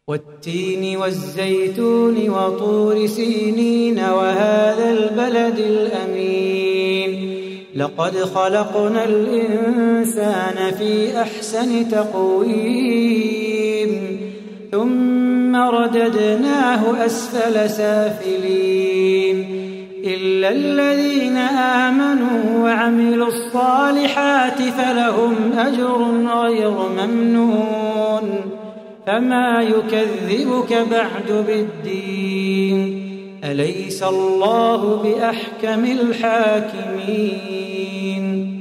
والتين والزيتون وطور سينين وهذا البلد الأمين لقد خلقنا الإنسان في أحسن تقويم ثم رددناه أسفل سافلين إلا الذين آمنوا وعملوا الصالحات فلهم أجر غير ممنون فما يكذبك بعد بالدين أليس الله بأحكم الحاكمين